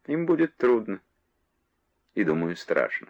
Им будет трудно. И, думаю, страшно.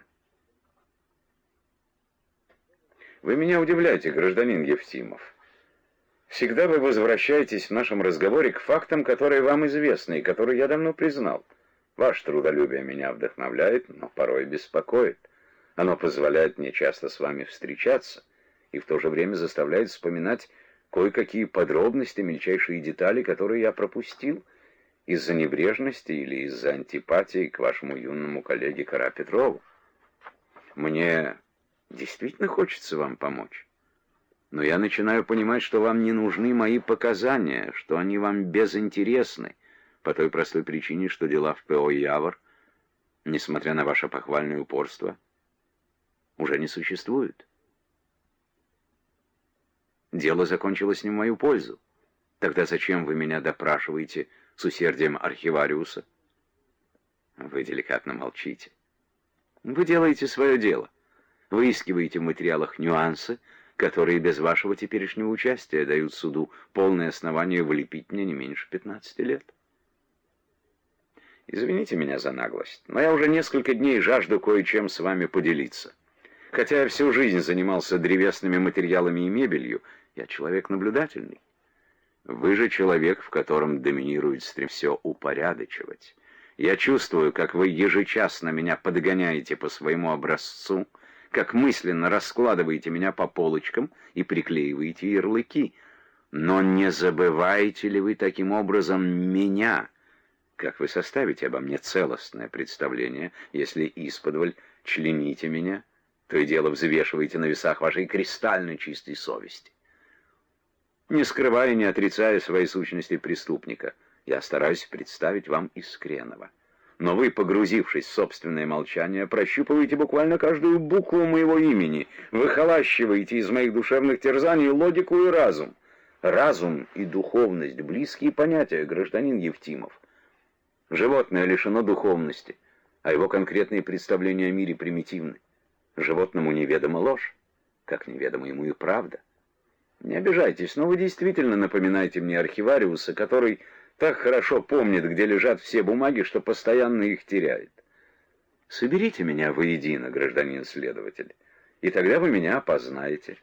Вы меня удивляете, гражданин Евтимов. Всегда вы возвращаетесь в нашем разговоре к фактам, которые вам известны и которые я давно признал. Ваше трудолюбие меня вдохновляет, но порой беспокоит. Оно позволяет мне часто с вами встречаться и в то же время заставляет вспоминать кое-какие подробности, мельчайшие детали, которые я пропустил из-за небрежности или из-за антипатии к вашему юному коллеге Карапетрову. Мне действительно хочется вам помочь. Но я начинаю понимать, что вам не нужны мои показания, что они вам безинтересны, по той простой причине, что дела в ПО «Явор», несмотря на ваше похвальное упорство, уже не существуют. Дело закончилось не в мою пользу. Тогда зачем вы меня допрашиваете с усердием архивариуса? Вы деликатно молчите. Вы делаете свое дело. Выискиваете в материалах нюансы, которые без вашего теперешнего участия дают суду полное основание влепить мне не меньше 15 лет. Извините меня за наглость, но я уже несколько дней жажду кое-чем с вами поделиться. Хотя я всю жизнь занимался древесными материалами и мебелью, я человек наблюдательный. Вы же человек, в котором доминирует стремление все упорядочивать. Я чувствую, как вы ежечасно меня подгоняете по своему образцу, как мысленно раскладываете меня по полочкам и приклеиваете ярлыки. Но не забываете ли вы таким образом меня? Как вы составите обо мне целостное представление, если исподволь члените меня, то и дело взвешиваете на весах вашей кристально чистой совести? Не скрывая и не отрицая своей сущности преступника, я стараюсь представить вам искреннего. Но вы, погрузившись в собственное молчание, прощупываете буквально каждую букву моего имени, выхолащиваете из моих душевных терзаний логику и разум. Разум и духовность — близкие понятия, гражданин Евтимов. Животное лишено духовности, а его конкретные представления о мире примитивны. Животному неведома ложь, как неведома ему и правда. Не обижайтесь, но вы действительно напоминаете мне архивариуса, который так хорошо помнит, где лежат все бумаги, что постоянно их теряет. Соберите меня воедино, гражданин следователь, и тогда вы меня опознаете.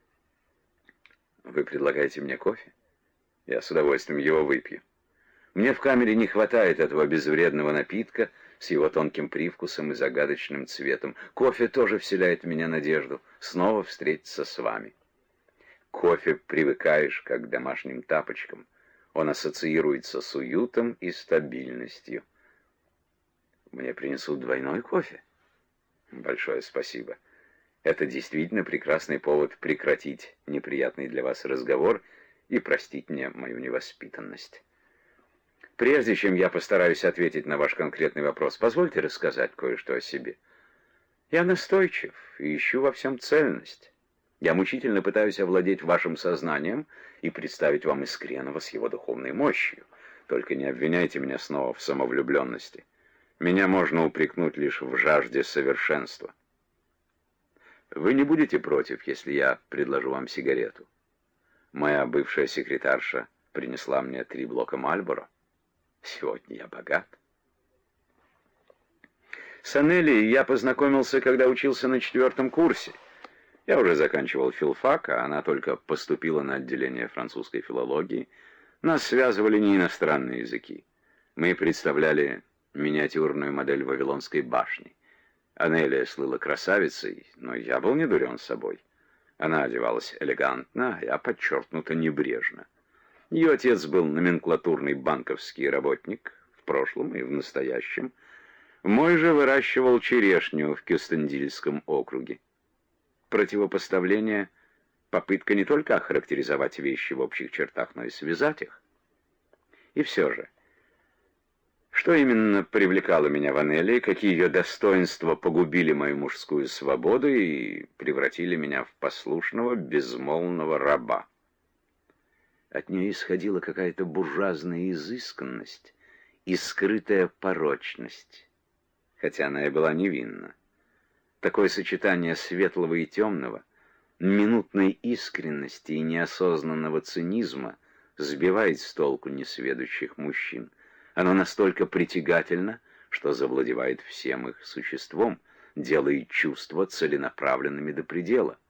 Вы предлагаете мне кофе? Я с удовольствием его выпью. Мне в камере не хватает этого безвредного напитка с его тонким привкусом и загадочным цветом. Кофе тоже вселяет в меня надежду снова встретиться с вами. К кофе привыкаешь, как к домашним тапочкам. Он ассоциируется с уютом и стабильностью. Мне принесут двойной кофе? Большое спасибо. Это действительно прекрасный повод прекратить неприятный для вас разговор и простить мне мою невоспитанность. Прежде чем я постараюсь ответить на ваш конкретный вопрос, позвольте рассказать кое-что о себе. Я настойчив и ищу во всем цельность. Я мучительно пытаюсь овладеть вашим сознанием и представить вам искреннего с его духовной мощью. Только не обвиняйте меня снова в самовлюбленности. Меня можно упрекнуть лишь в жажде совершенства. Вы не будете против, если я предложу вам сигарету? Моя бывшая секретарша принесла мне 3 блока Мальборо. Сегодня я богат. С Анелией я познакомился, когда учился на 4-м курсе. Я уже заканчивал филфак, а она только поступила на отделение французской филологии. Нас связывали не иностранные языки. Мы представляли миниатюрную модель Вавилонской башни. Анелия слыла красавицей, но я был не дурен собой. Она одевалась элегантно, а я подчеркнуто небрежно. Ее отец был номенклатурный банковский работник в прошлом и в настоящем. Мой же выращивал черешню в Кюстендильском округе. Противопоставление — попытка не только охарактеризовать вещи в общих чертах, но и связать их. И все же, что именно привлекало меня в Анелии, какие ее достоинства погубили мою мужскую свободу и превратили меня в послушного, безмолвного раба? От нее исходила какая-то буржуазная изысканность и скрытая порочность, хотя она и была невинна. Такое сочетание светлого и темного, минутной искренности и неосознанного цинизма сбивает с толку несведущих мужчин. Оно настолько притягательно, что завладевает всем их существом, делает чувства целенаправленными до предела.